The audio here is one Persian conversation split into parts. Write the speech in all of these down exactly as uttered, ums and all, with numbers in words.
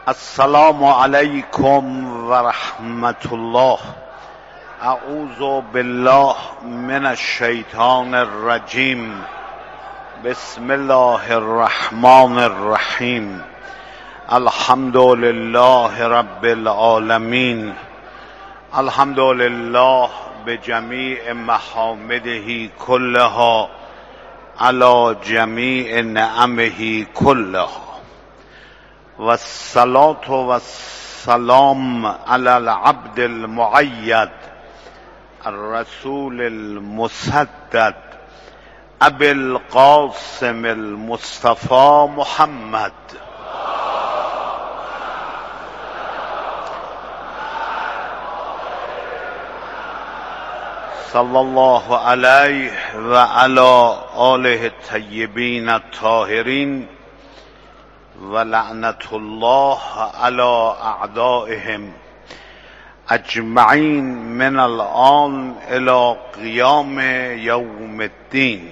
السلام علیکم و رحمت الله. اعوذ بالله من الشیطان الرجیم. بسم الله الرحمن الرحیم. الحمد لله رب العالمین. الحمد لله بجمیع محامده كلها علی جمیع نعمه كلها، والصلاة والسلام على العبد المؤید الرسول المسدد ابي القاسم المصطفى محمد صلی الله علیه و علی آله الطیبین الطاهرین و لعنت الله علی اعدائهم اجمعین من الآن الى قیام یوم الدین.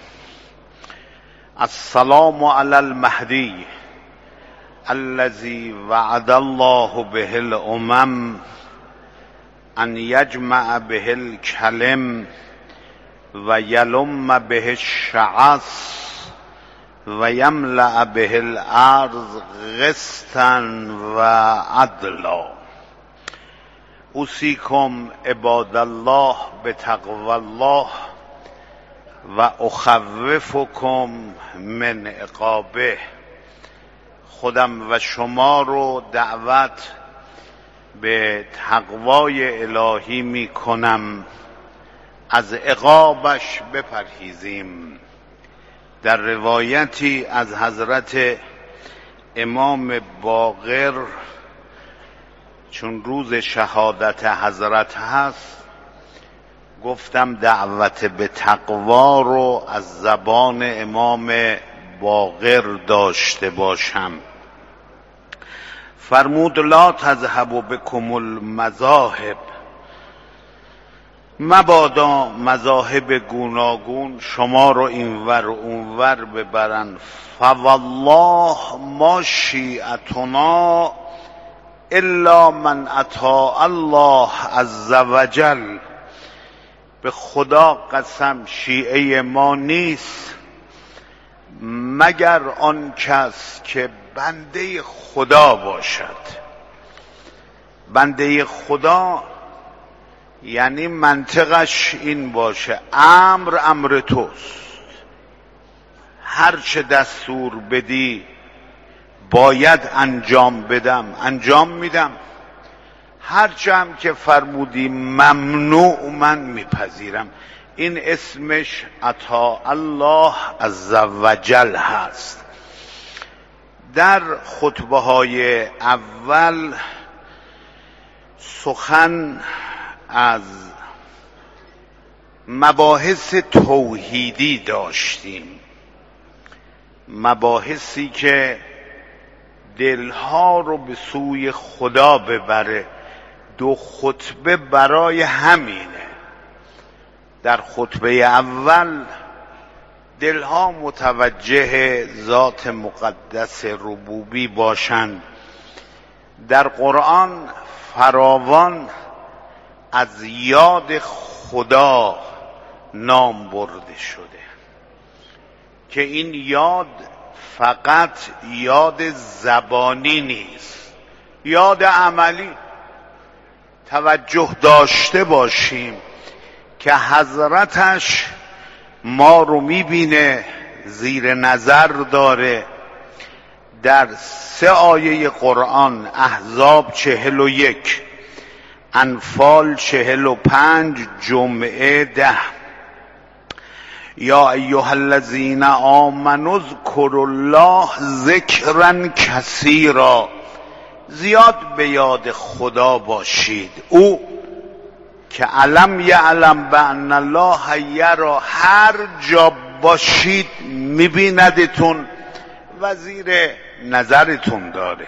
السلام علی المهدی الذی وعد الله به الامم ان یجمع به الکلم و یلم به الشعث و یملأ به الارض قسطا و عدلا. اوصیکم عباد الله بتقوی الله و اخوفکم من عقابه. خودم و شما رو دعوت به تقوای الهی می کنم، از عقابش بپرهیزیم. در روایتی از حضرت امام باقر، چون روز شهادت حضرت هست، گفتم دعوت به تقوا رو از زبان امام باقر داشته باشم. فرمود لا تذهب بكم المذاهب، مبادا مذاهب گوناگون شما رو اینور اونور ببرن. فوالله ما شیعتنا الا من اطاع الله عز وجل. به خدا قسم شیعه ما نیست مگر آن کس که بنده خدا باشد. بنده خدا یعنی منطقش این باشه امر امر توست، هر چه دستور بدی باید انجام بدم انجام میدم، هر چه هم که فرمودی ممنوع من میپذیرم. این اسمش اطاع الله عز وجل هست. در خطبه های اول سخن از مباحث توحیدی داشتیم، مباحثی که دلها رو به سوی خدا ببره. دو خطبه برای همینه. در خطبه اول دلها متوجه ذات مقدس ربوبی باشند. در قرآن فراوان از یاد خدا نام برده شده که این یاد فقط یاد زبانی نیست، یاد عملی. توجه داشته باشیم که حضرتش ما رو میبینه، زیر نظر داره. در سه آیه قرآن، احزاب چهل و یک، انفال چهل و پنج، جمعه ده، یا ایها الذین آمنوا اذکروا الله ذکرا کثیرا. زیاد به یاد خدا باشید. او که علم یعلم بان الله یرا، هر جا باشید میبیندتون و زیر نظرتون داره.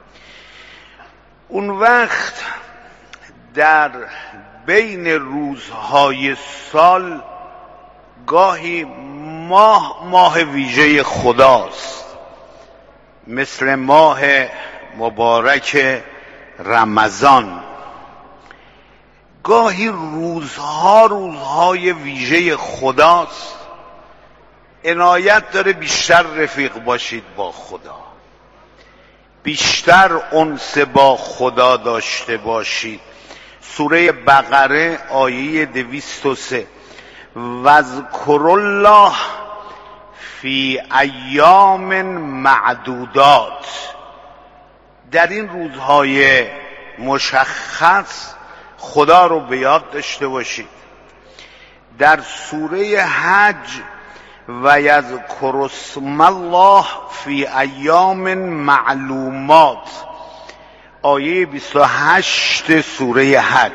اون وقت در بین روزهای سال گاهی ماه ماه ویژه خداست، مثل ماه مبارک رمضان گاهی روزها روزهای ویژه خداست، عنایت داره بیشتر رفیق باشید با خدا، بیشتر انس با خدا داشته باشید. سوره بقره آیه دویست و سه واذکروا الله فی ایام معدودات، در این روزهای مشخص خدا رو به یاد داشته باشید. در سوره حج و یذکر اسم الله فی ایام معلومات آیه بیست و هشت سوره حج،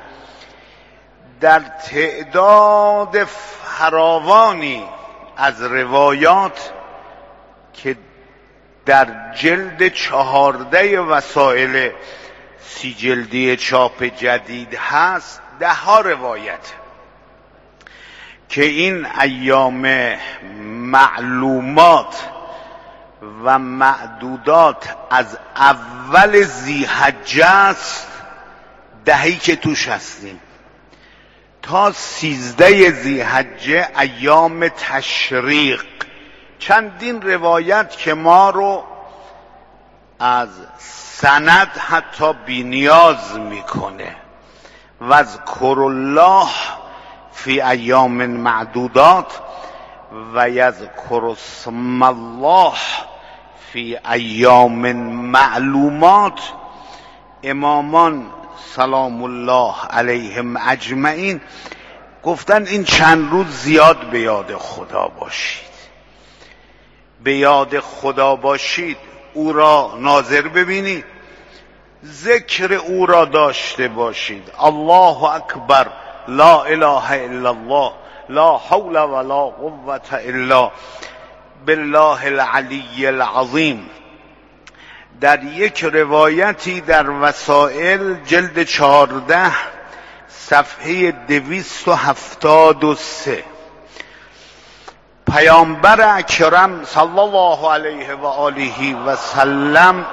در تعداد فراوانی از روایات که در جلد چهارده وسائل سی جلدی چاپ جدید هست، ده ها روایت که این ایام معلومات و معدودات از اول ذی‌حجه است، دهی که توش هستیم، تا سیزده ذی‌حجه ایام تشریق. چندین روایت که ما رو از سند حتی بی‌نیاز میکنه. واذکروا الله فی ایام معدودات و یذکر اسم الله فی ایام معلومات. امامان سلام الله علیهم اجمعین گفتن این چند روز زیاد به یاد خدا باشید، به یاد خدا باشید، او را ناظر ببینید، ذکر او را داشته باشید. الله اکبر، لا اله الا الله، لا حول ولا قوة الا بالله العلی العظیم. در یک روایتی در وسائل جلد چهارده صفحه دویست و هفتاد و سه پیامبر اکرم صلی الله علیه و آله و سلم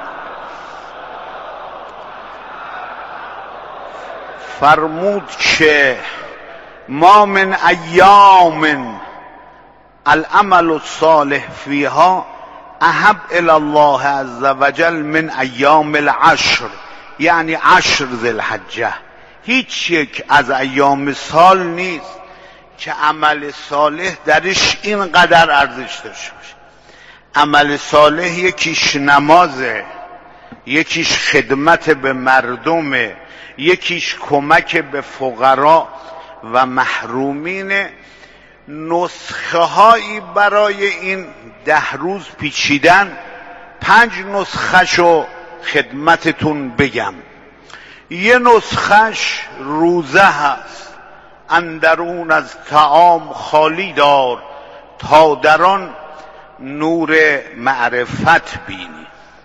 فرمود که ما من ایام العمل الصالح فیها احب الی الله عز وجل من ایام العشر، یعنی عشر ذی الحجه. هیچ یک از ایام سال نیست که عمل صالح درش اینقدر ارزش داشته باشه. عمل صالح یکیش نمازه، یکیش خدمت به مردمه، یکیش کمک به فقرا و محرومین. نسخه هایی برای این ده روز پیچیدن، پنج نسخه‌شو خدمتتون بگم. یه نسخه‌ش روزه هست، اندرون از طعام خالی دار تا در آن نور معرفت بینی.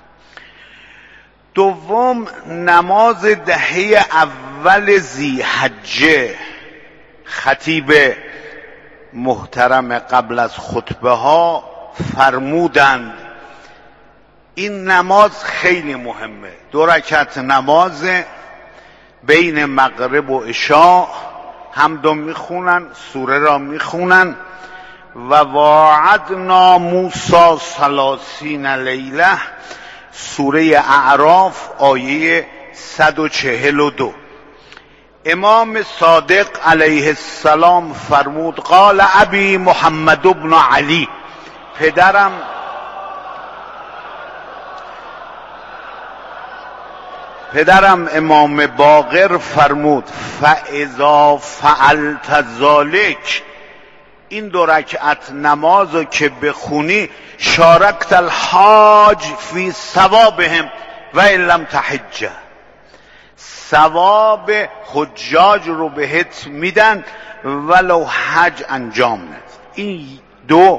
دوم نماز دهه اول ذی‌حجه. خطیب محترم قبل از خطبه ها فرمودند این نماز خیلی مهمه. دو رکعت نماز بین مغرب و عشاء، حمدو میخونن، سوره را میخونن. و واعدنا موسی ثلاثین لیله، سوره اعراف آیه صد و چهل و دو. امام صادق علیه السلام فرمود قال ابی محمد بن علی، پدرم پدرم امام باقر فرمود فاذا فعلت ذلک، این دو رکعت نمازو که بخونی شارکت الحاج فی ثوابهم و ان لم تحج، ثواب حجاج رو بهت میدن ولو حج انجام ند. این دو.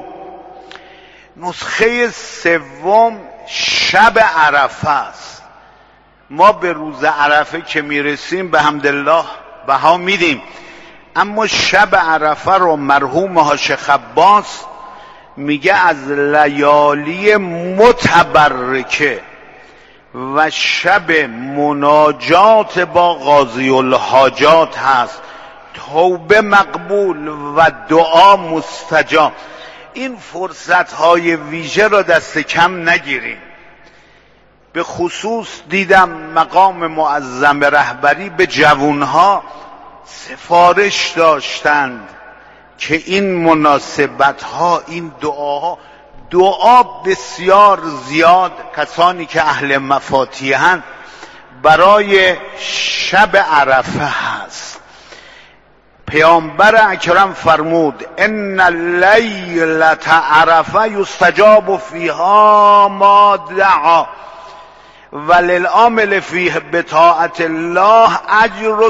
نسخه سوم شب عرفه است. ما به روز عرفه که میرسیم به حمدالله بها میدیم، اما شب عرفه رو مرحوم حاج عباس میگه از لیالی متبرکه و شب مناجات با قاضی الحاجات هست، توبه مقبول و دعا مستجاب. این فرصت های ویژه را دست کم نگیریم. به خصوص دیدم مقام معظم رهبری به جوانها سفارش داشتند که این مناسبت ها، این دعاها، دعا بسیار زیاد کسانی که اهل مفاتیحند برای شب عرفه هست. پیامبر اکرم فرمود ان لیلة عرفه یستجاب فیها ما دعا وللعامل فیه بطاعت الله اجر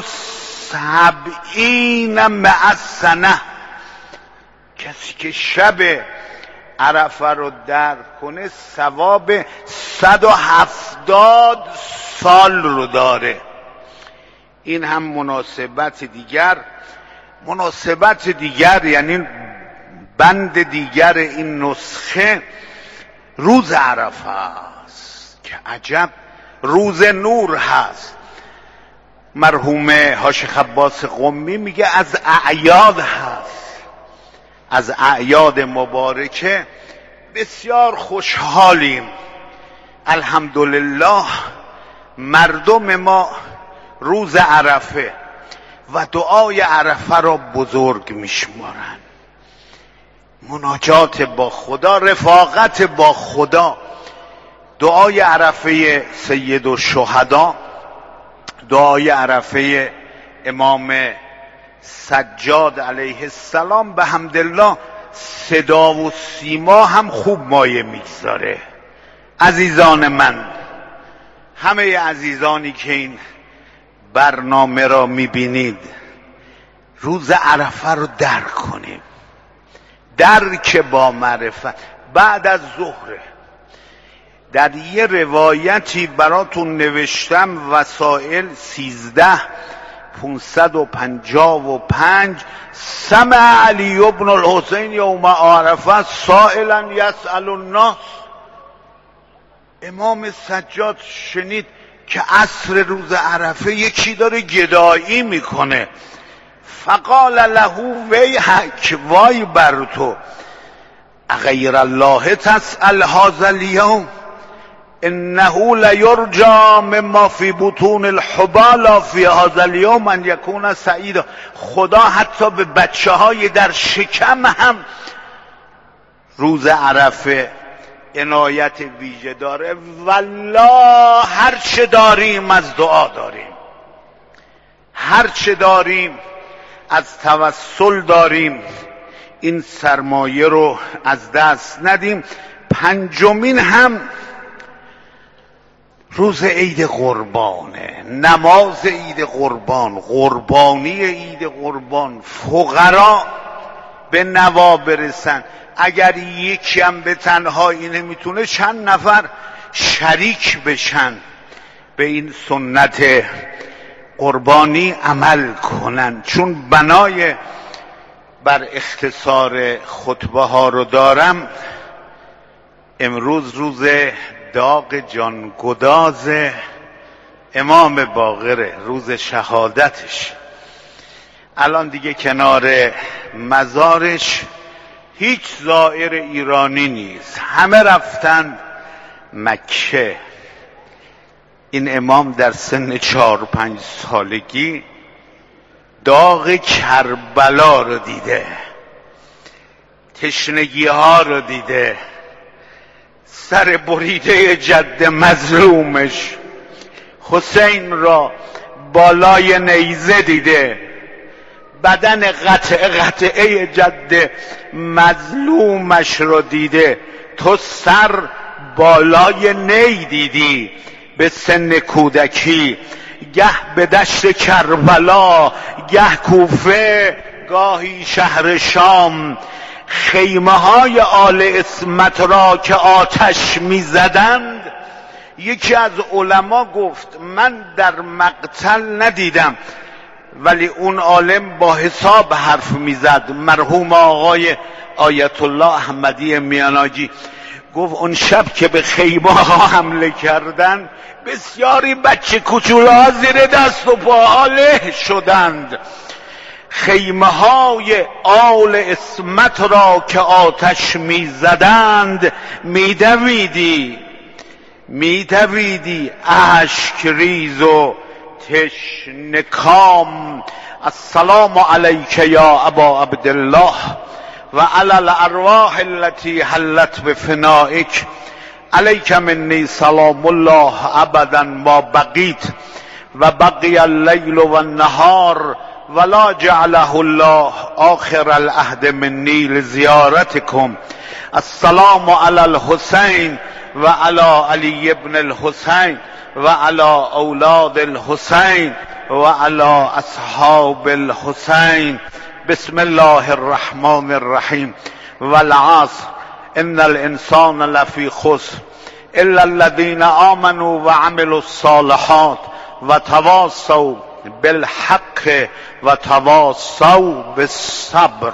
سبعین مع السنه. کسی که شب عرفه رو درک کنه ثواب صد و هفتاد سال رو داره. این هم مناسبت دیگر. مناسبت دیگر یعنی بند دیگر این نسخه روز عرفه است که عجب روز نور هست. مرحوم حاج عباس قمی میگه از اعیاد هست، از اعیاد مبارکه بسیار خوشحالیم. الحمدلله مردم ما روز عرفه و دعای عرفه را بزرگ میشمارن. مناجات با خدا، رفاقت با خدا، دعای عرفه سید الشهدا، دعای عرفه امام سجاد علیه السلام، به حمدالله صدا و سیما هم خوب مایه میگذاره. عزیزان من، همه عزیزانی که این برنامه را میبینید، روز عرفه رو درک کنیم. درک با معرفت. بعد از ظهر در یه روایتی براتون نوشتم، وسائل سیزده پونصد و پنجاه و پنج، سمع علی ابن الحسین یوم عرفه سائلا یسأل الناس. امام سجاد شنید که عصر روز عرفه یکی داره گدایی میکنه. فقال له ویحک، وای بر تو، اغیر الله تسأل هذا اليوم انه لیرجى مما فی بطون الحبال فی هذا اليوم ان یکون سعیدا. خدا حتی به بچه های در شکم هم روز عرفه عنایت ویژه داره. والله هر چه داریم از دعا داریم، هر چه داریم از توسل داریم. این سرمایه رو از دست ندیم. پنجمین هم روز عید قربانه، نماز عید قربان، قربانی عید قربان. فقرا به نوا برسن. اگر یکی هم به تنهایی نمیتونه، چند نفر شریک بشن به این سنت قربانی عمل کنن. چون بنای بر اختصار خطبه ها رو دارم، امروز روز داغ جانگداز امام باقره، روز شهادتش. الان دیگه کنار مزارش هیچ زائر ایرانی نیست، همه رفتن مکه. این امام در سن چهار پنج سالگی داغ کربلا رو دیده، تشنگی ها رو دیده، سر بریده جد مظلومش حسین را بالای نیزه دیده، بدن قطعه قطعه جد مظلومش رو دیده. تو سر بالای نی دیدی به سن کودکی، گه به دشت کربلا، گه کوفه، گاهی شهر شام. خیمه های آل عصمت را که آتش می زدند، یکی از علما گفت من در مقتل ندیدم، ولی اون عالم با حساب حرف میزد، مرحوم آقای آیت الله احمدی میاناجی. گفت اون شب که به خیمه ها حمله کردن بسیاری بچه کوچوله‌ها زیر دست و پاها له شدند. خیمه های آل عصمت را که آتش می زدند می دویدی می دویدی اشک ریز و تشنه کام. السلام علیک یا ابا عبدالله و علی الارواح التي حلت بفنائک، علیک منی سلام الله ابدا ما بقیت و بقی اللیل و النهار ولا جعله الله آخر العهد منی لزیارتکم. السلام علی الحسین و علی علی ابن الحسین و علی اولاد الحسین و علی اصحاب الحسین. بسم الله الرحمن الرحیم. والعصر ان الانسان لفی خسر الا الذين آمنوا وعملوا الصالحات وتواصوا بالحق وتواصوا بالصبر.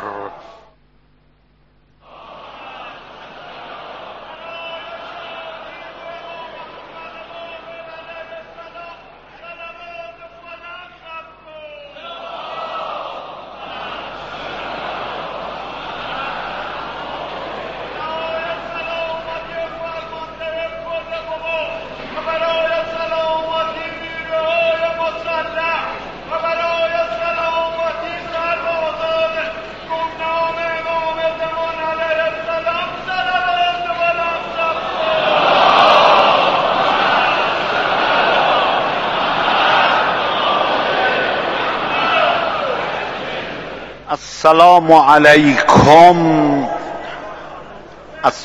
السلام علیکم. اس...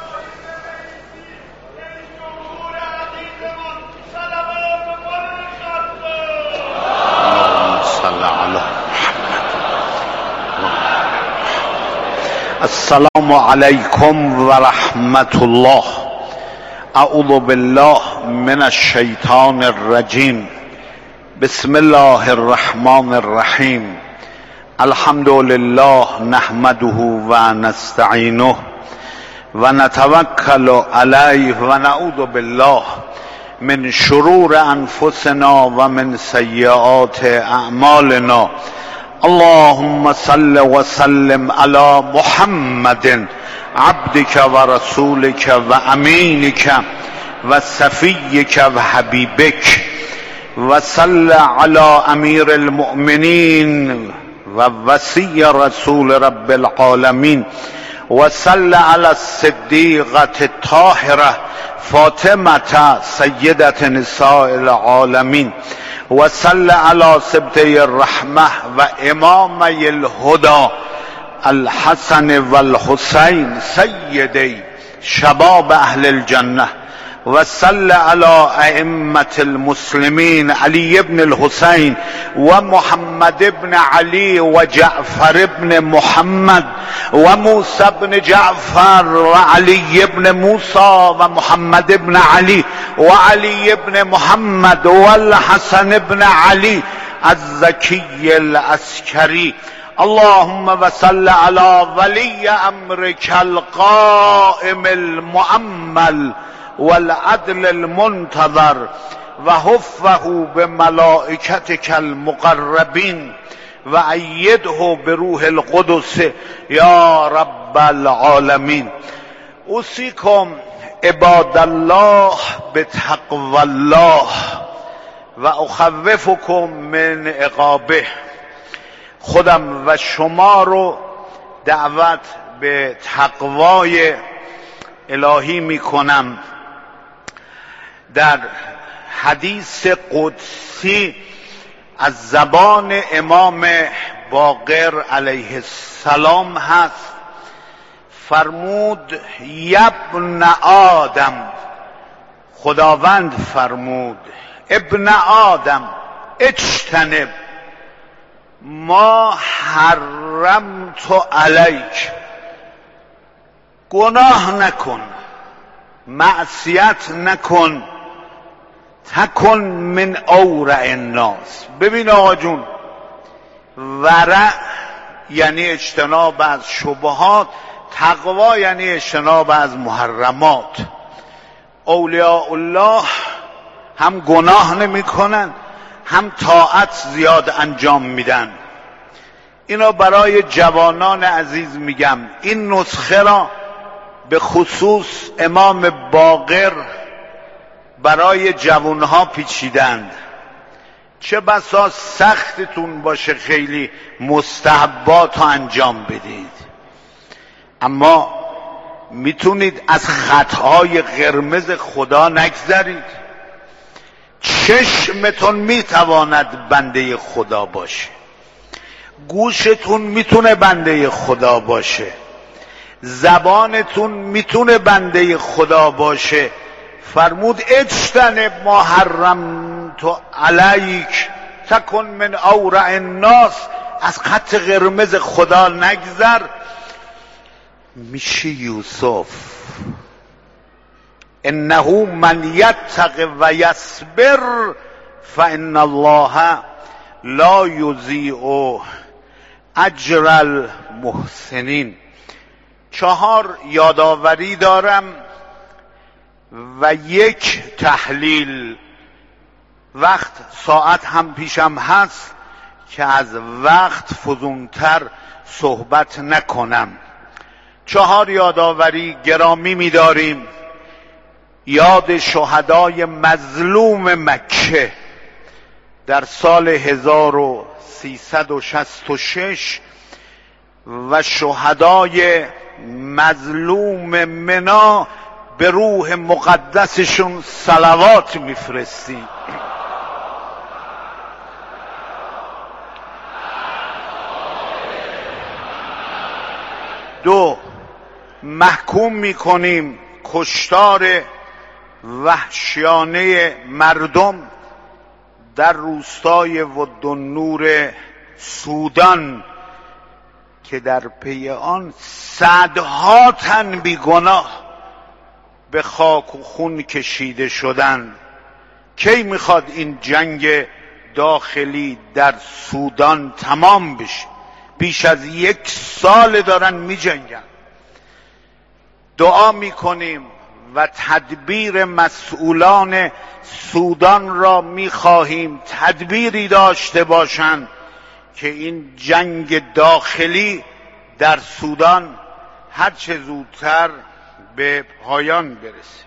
السلام علیکم و رحمت الله. اعوذ بالله من الشیطان الرجیم. بسم الله الرحمن الرحیم. الحمد لله نحمده و نستعینه و نتوکل علیه و نعوذ بالله من شرور انفسنا و من سیئات اعمالنا. اللهم صل و سلم علی محمد عبدک و رسولک و امینک و صفیک و حبیبک و صل علی امیر المؤمنین و وصی رسول رب العالمین و صل علی الصدیقة الطاهرة فاطمة سیدة نساء العالمین و صل علی سبطی الرحمة و امامی الهدى الحسن و الحسین سیدی شباب اهل الجنه و صل علی ائمة المسلمین علی ابن الحسین و محمد ابن علی و جعفر ابن محمد و موسی ابن جعفر و علی ابن موسی و محمد ابن علی و علی ابن محمد و الحسن ابن علی الزکی العسکری. اللهم وصل علی ولی امرک القائم المؤمل والعدل المنتظر و حفه بملائکتک المقربین و ایده بروح القدس یا رب العالمین. اوصیکم عباد الله بتقوی الله و اخوفکم من عقابه. خودم و شما رو دعوت به تقوای الهی می کنم. در حدیث قدسی از زبان امام باقر علیه السلام هست، فرمود یبن آدم، خداوند فرمود ابن آدم اجتنب ما حرمت علیک، گناه نکن، معصیت نکن، تکن من اورع الناس. ببین آقا جون، ورع یعنی اجتناب از شبهات، تقوا یعنی اجتناب از محرمات. اولیاء الله هم گناه نمی کنن، هم طاعت زیاد انجام میدن. اینا برای جوانان عزیز میگم. این نسخه را به خصوص امام باقر برای جوانها پیچیدند. چه بسا سختتون باشه خیلی مستحبات انجام بدید، اما میتونید از خطهای قرمز خدا نگذرید. چشمتون میتواند بنده خدا باشه، گوشتون میتونه بنده خدا باشه، زبانتون میتونه بنده خدا باشه. فرمود اجتنب ما حرمت علیک تکن من اورع الناس. از خط قرمز خدا نگذر. میشه یوسف انه من یتق و یصبر فان الله لا یضیع اجر المحسنین. چهار یادآوری دارم و یک تحلیل. وقت ساعت هم پیشم هست که از وقت فزونتر صحبت نکنم. چهار یادآوری گرامی می‌داریم. یاد شهدای مظلوم مکه در سال هزار و سیصد و شصت و شش و شهدای مظلوم منا به روح مقدسشون صلوات میفرستیم. دو، محکوم میکنیم کشتار وحشیانه مردم در روستای ودالنور سودان که در پی آن صدها تن بیگناه به خاک و خون کشیده شدند. کی میخواد این جنگ داخلی در سودان تمام بشه؟ بیش از یک سال دارن میجنگن. دعا میکنیم و تدبیر مسئولان سودان را میخواهیم تدبیری داشته باشند که این جنگ داخلی در سودان هرچه زودتر به پایان برسه.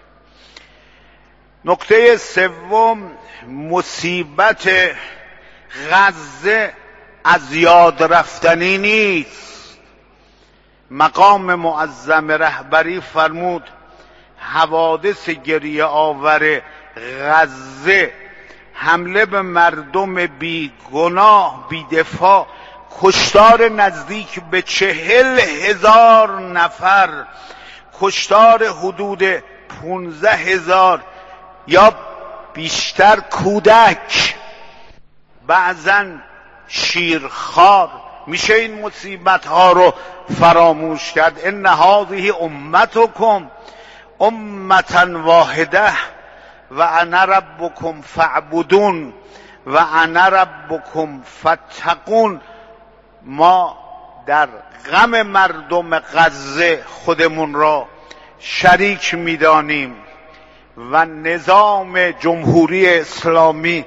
نکته سوم، مصیبت غزه از یاد رفتنی نیست. مقام معظم رهبری فرمود حوادث گریه آور غزه، حمله به مردم بی گناه بی دفاع، کشتار نزدیک به چهل هزار نفر، کشتار حدود پونزده هزار یا بیشتر کودک، بعضا شیرخوار. میشه این مصیبت ها رو فراموش کرد؟ ان هذه امتکم امتا واحده و انا ربکم فاعبدون و انا ربکم فاتقون. ما در غم مردم غزه خودمون را شریک میدانیم و نظام جمهوری اسلامی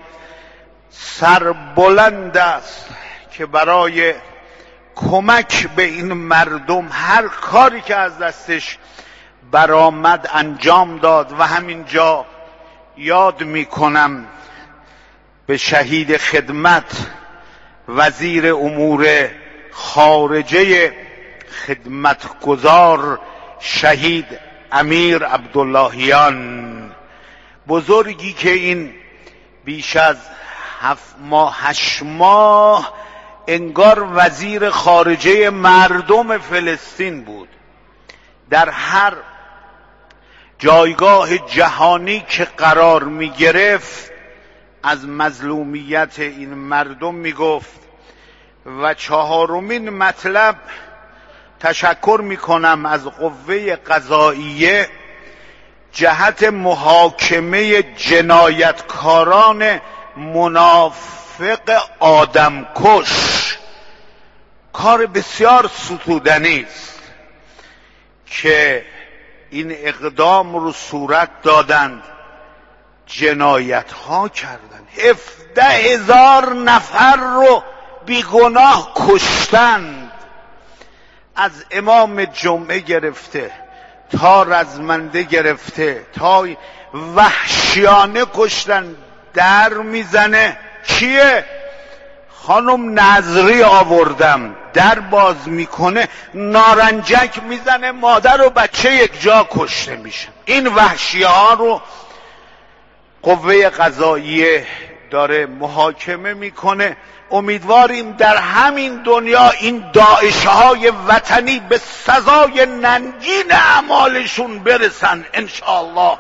سربلند است که برای کمک به این مردم هر کاری که از دستش برآمد انجام داد. و همینجا یاد میکنم به شهید خدمت وزیر امور خارجه خدمتگزار شهید امیر عبداللهیان، بزرگی که این بیش از هفت ماه هشت ماه انگار وزیر خارجه مردم فلسطین بود. در هر جایگاه جهانی که قرار می گرفت از مظلومیت این مردم می گفت. و چهارمین مطلب، تشکر می کنم از قوه قضاییه جهت محاکمه جنایتکاران منافق آدمکش. کار بسیار ستودنی است. که این اقدام رو صورت دادند جنایت ها کردند، هفده هزار نفر رو بیگناه کشتند، از امام جمعه گرفته تا رزمنده گرفته تا وحشیانه کشتن. در میزنه کیه؟ خانم نظری آوردم، در باز میکنه، نارنجک میزنه، مادر و بچه یک جا کشته میشن. این وحشی ها رو قوه قضاییه داره محاکمه میکنه. امیدواریم در همین دنیا این داعش های وطنی به سزای ننگین اعمالشون برسن انشاءالله.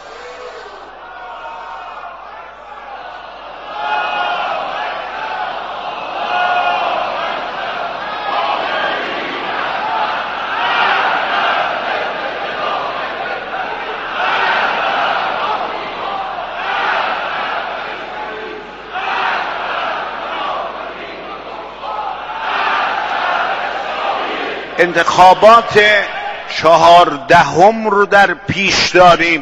انتخابات چهاردهم رو در پیش داریم.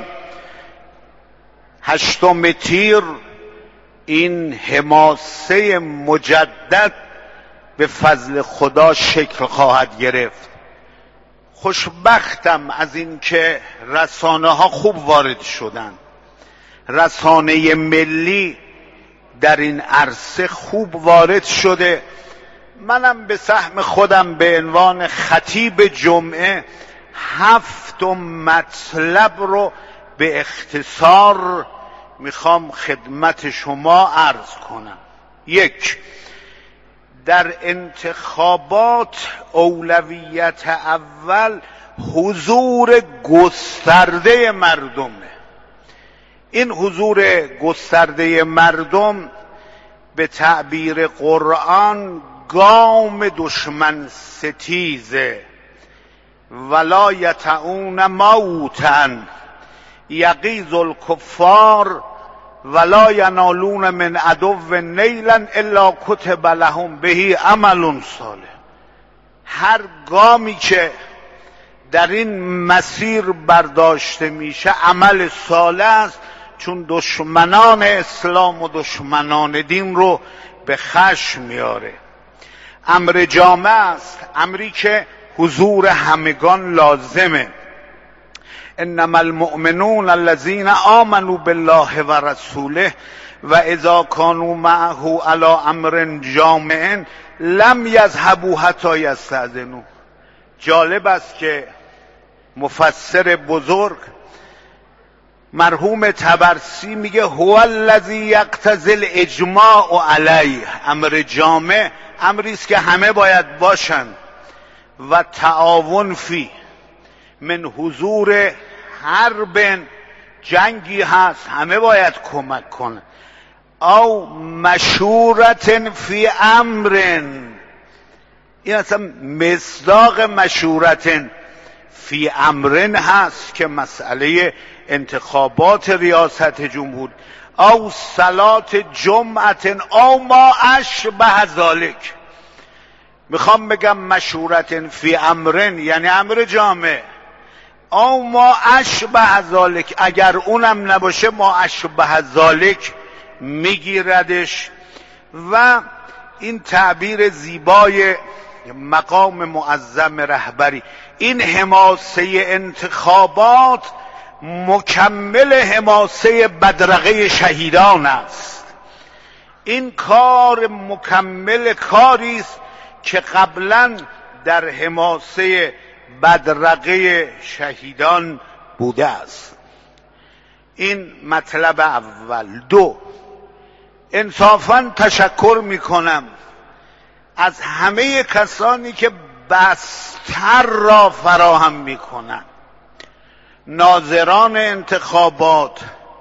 هشتم تیر این حماسه مجدد به فضل خدا شکل خواهد گرفت. خوشبختم از این که رسانه ها خوب وارد شدن، رسانه ملی در این عرصه خوب وارد شده. منم به سهم خودم به عنوان خطیب جمعه هفت مطلب رو به اختصار میخوام خدمت شما عرض کنم. یک، در انتخابات اولویت اول حضور گسترده مردمه. این حضور گسترده مردم به تعبیر قرآن گام دشمن ستیزه. ولا یطعون موتا یغیظ الکفار ولا ینالون من عدو نیلا الا کتب لهم به عمل صالح. هر گامی که در این مسیر برداشته میشه عمل صالح است، چون دشمنان اسلام و دشمنان دین رو به خشم میاره. امر جامع است، امری که حضور همگان لازمه. انما المؤمنون الذين آمنوا بالله و رسوله و اذا كانوا معه علی امر جامع لم یذهبوا حتی یستأذنوا. جالب است که مفسر بزرگ مرحوم طبرسی میگه هو الذی یقتضی الاجماع علیه. امر جامع امری است که همه باید باشن و تعاون فی من حضور حرب، جنگی هست همه باید کمک کنن، او مشورت فی امر. این اصلا مصداق مشورت فی امرن هست که مسئله انتخابات ریاست جمهور، او صلات جمعت او ما اشبه ذالک. میخوام بگم مشورت فی امرن یعنی امر جامع، او ما اشبه ذالک، اگر اونم نباشه ما اشبه ذالک میگیردش. و این تعبیر زیبای مقام معظم رهبری، این حماسه انتخابات مکمل حماسه بدرقه شهیدان است. این کار مکمل کاری است که قبلا در حماسه بدرقه شهیدان بوده است. این مطلب اول. دو، انصافاً تشکر میکنم از همه کسانی که بستر را فراهم میکنند، ناظران انتخابات،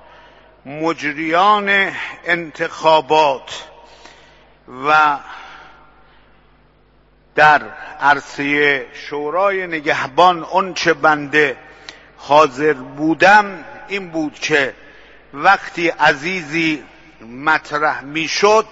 مجریان انتخابات و در عرصه شورای نگهبان. اون چه بنده حاضر بودم این بود که وقتی عزیزی مطرح میشد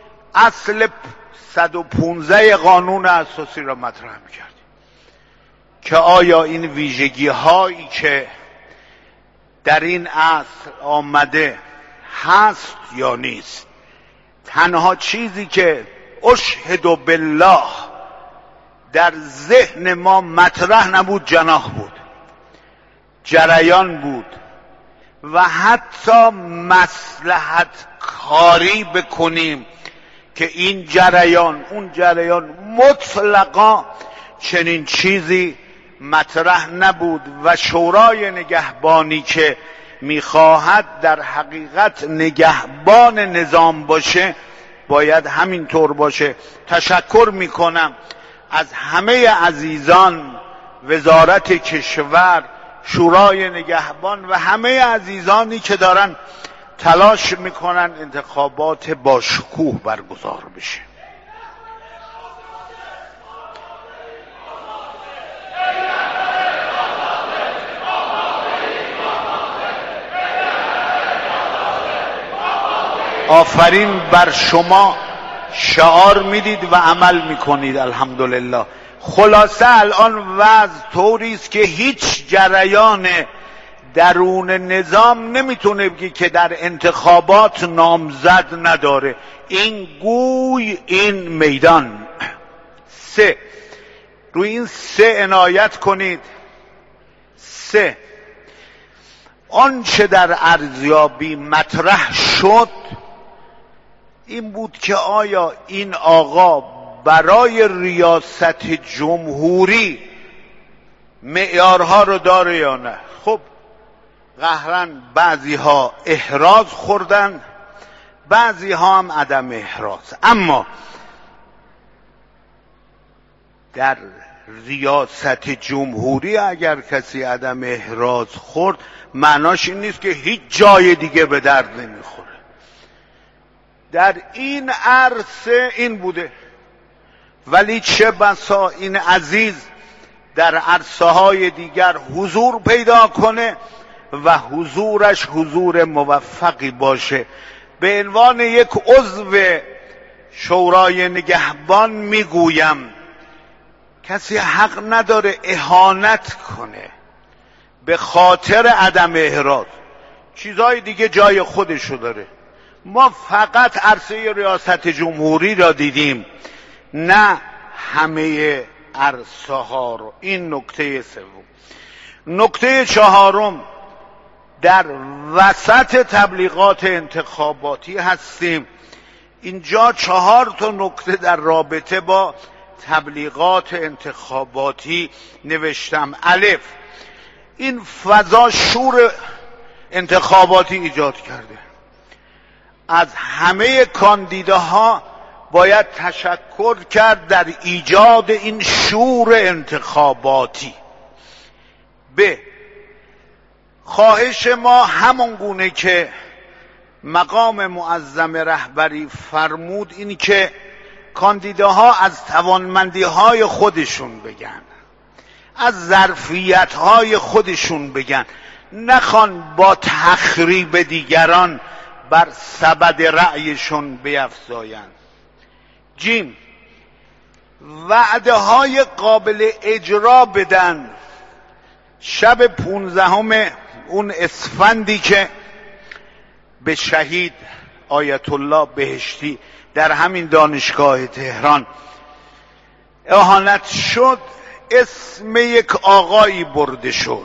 اصل صد و پانزده قانون اساسی را مطرح میکردیم. که آیا این ویژگی هایی که در این عصر آمده هست یا نیست. تنها چیزی که اشهد بالله در ذهن ما مطرح نبود جناح بود، جریان بود و حتی مصلحت کاری بکنیم که این جریان اون جریان، مطلقا چنین چیزی مطرح نبود و شورای نگهبانی که میخواهد در حقیقت نگهبان نظام باشه باید همینطور باشه. تشکر میکنم از همه عزیزان، وزارت کشور، شورای نگهبان و همه عزیزانی که دارن تلاش میکنن انتخابات باشکوه برگزار بشه. آفرین بر شما، شعار میدید و عمل میکنید الحمدلله. خلاصه الان وضع طوری است که هیچ جریان درون نظام نمیتونه بگی که در انتخابات نامزد نداره. این گوی این میدان. سه، روی این سه عنایت کنید. سه، آنچه در ارزیابی مطرح شد این بود که آیا این آقا برای ریاست جمهوری معیارها رو داره یا نه. خب قهرن بعضی ها احراز خوردن، بعضی ها هم عدم احراز. اما در ریاست جمهوری اگر کسی عدم احراز خورد معناش این نیست که هیچ جای دیگه به درد نمیخوره. در این عرصه این بوده، ولی چه بسا این عزیز در عرصه های دیگر حضور پیدا کنه و حضورش حضور موفقی باشه. به عنوان یک عضو شورای نگهبان میگویم کسی حق نداره اهانت کنه به خاطر عدم احراز. چیزهای دیگه جای خودشو داره. ما فقط عرصه ریاست جمهوری را دیدیم، نه همه عرصه ها رو. این نکته سوم. نکته چهارم، در وسط تبلیغات انتخاباتی هستیم. اینجا چهار تا نکته در رابطه با تبلیغات انتخاباتی نوشتم. الف، این فضا شور انتخاباتی ایجاد کرده. از همه کاندیداها باید تشکر کرد در ایجاد این شور انتخاباتی. ب، خواهش ما همون گونه که مقام معظم رهبری فرمود این که کاندیداها از توانمندی‌های خودشون بگن، از ظرفیت‌های خودشون بگن، نخوان با تخریب دیگران بر سبد رأیشون بیفزایند. جیم، وعده های قابل اجرا بدن. شب پونزدهم اون اسفندی که به شهید آیت الله بهشتی در همین دانشگاه تهران اهانت شد، اسم یک آقایی برده شد.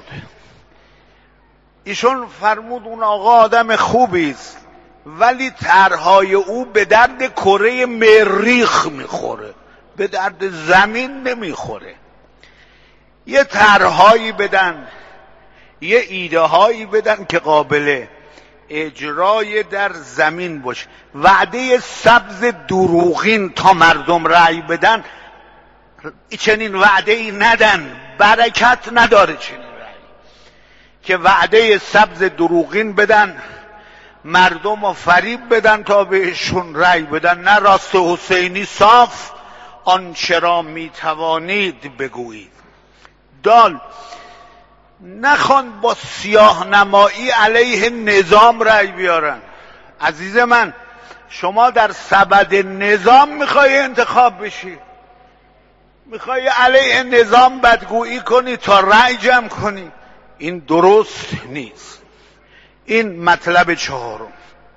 ایشون فرمود اون آقا آدم خوبی است ولی طرحهای او به درد کره مریخ میخوره، به درد زمین نمیخوره. یه طرحهایی بدن، یه ایده هایی بدن که قابل اجرای در زمین باشه. وعده سبز دروغین تا مردم رأی بدن، چنین وعده ای ندن، برکت نداره. چنین رأی که وعده سبز دروغین بدن، مردم رو فریب بدن تا بهشون رأی بدن. نه راست حسینی صاف آنچه را میتوانید بگویید. دال، نخوان با سیاه نمایی علیه نظام رأی بیارن. عزیز من، شما در سبد نظام میخوای انتخاب بشی؟ میخوای علیه نظام بدگویی کنی تا رأی جمع کنی، این درست نیست. این مطلب چهارم.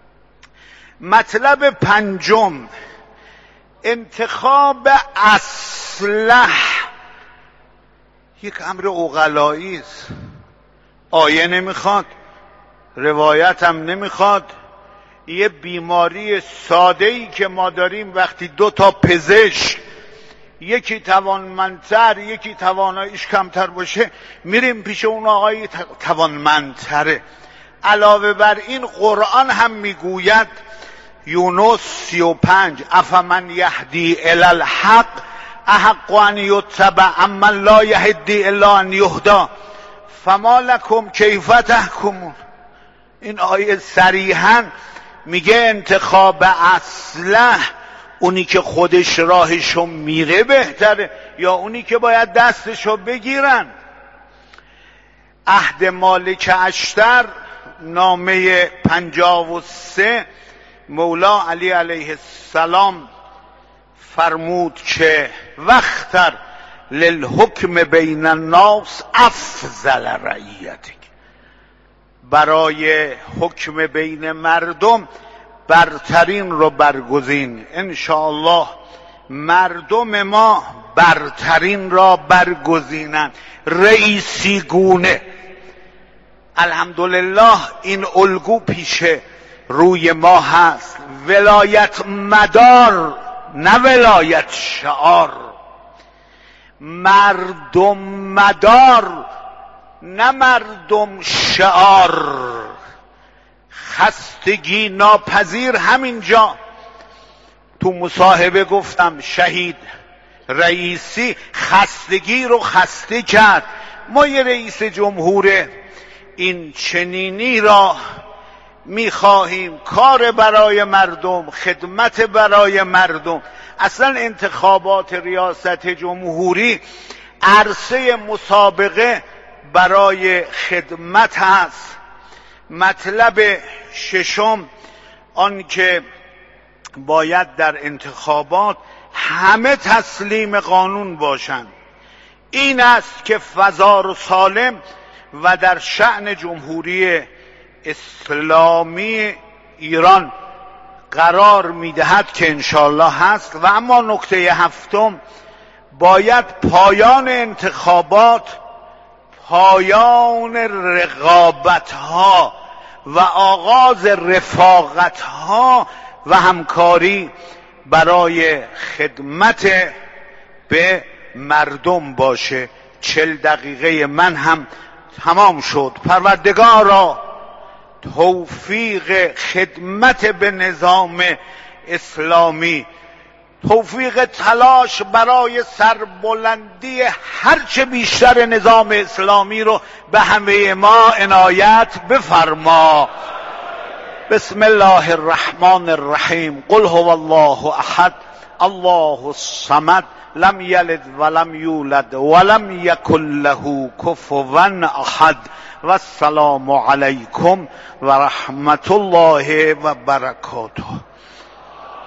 مطلب پنجم، انتخاب اصلح یک امر عقلایی است. آیه نمیخواد، روایت هم نمیخواد. یه بیماری ساده‌ای که ما داریم، وقتی دو تا پزشک، یکی توانمندتر یکی تواناییش کمتر باشه، میریم پیش اون آقای توانمندتره. علاوه بر این قرآن هم میگوید، یونس سی و پنج، افمن یهدی الی الحق احق ان یتبع امن لا یهدی الا ان یهدی فما لکم کیف تحکمون. این آیه صریحاً میگه انتخاب اصلح، اونی که خودش راهشو میره بهتره یا اونی که باید دستشو بگیرن؟ عهد مالک اشتر نامه پنجاه و سه، مولا علی علیه السلام فرمود که وختر للحکم بین الناس افضل رعیتک، برای حکم بین مردم برترین رو برگزین. انشاءالله مردم ما برترین را برگزینند، رئیسی گونه. الحمدلله این الگو پیش روی ما هست. ولایت مدار، نه ولایت شعار. مردم مدار، نه مردم شعار. خستگی ناپذیر. همینجا تو مصاحبه گفتم شهید رئیسی خستگی رو خسته کرد. ما یه رئیس جمهور این چنینی را میخواهیم، کار برای مردم، خدمت برای مردم. اصلا انتخابات ریاست جمهوری عرصه مسابقه برای خدمت هست. مطلب ششم، آن که باید در انتخابات همه تسلیم قانون باشند. این است که فضا سالم و در شأن جمهوری اسلامی ایران قرار میدهد که انشالله هست. و اما نکته هفتم، باید پایان انتخابات پایان رقابت ها و آغاز رفاقت ها و همکاری برای خدمت به مردم باشه. چل دقیقه من هم تمام شد. پروردگارا توفیق خدمت به نظام اسلامی، توفیق تلاش برای سربلندی هرچه بیشتر نظام اسلامی رو به همه ما عنایت بفرما. بسم الله الرحمن الرحیم. قل هو الله احد الله الصمد لم یلد ولم یولد ولم یکن له کفوا احد. و السلام علیکم و رحمت الله و برکاته.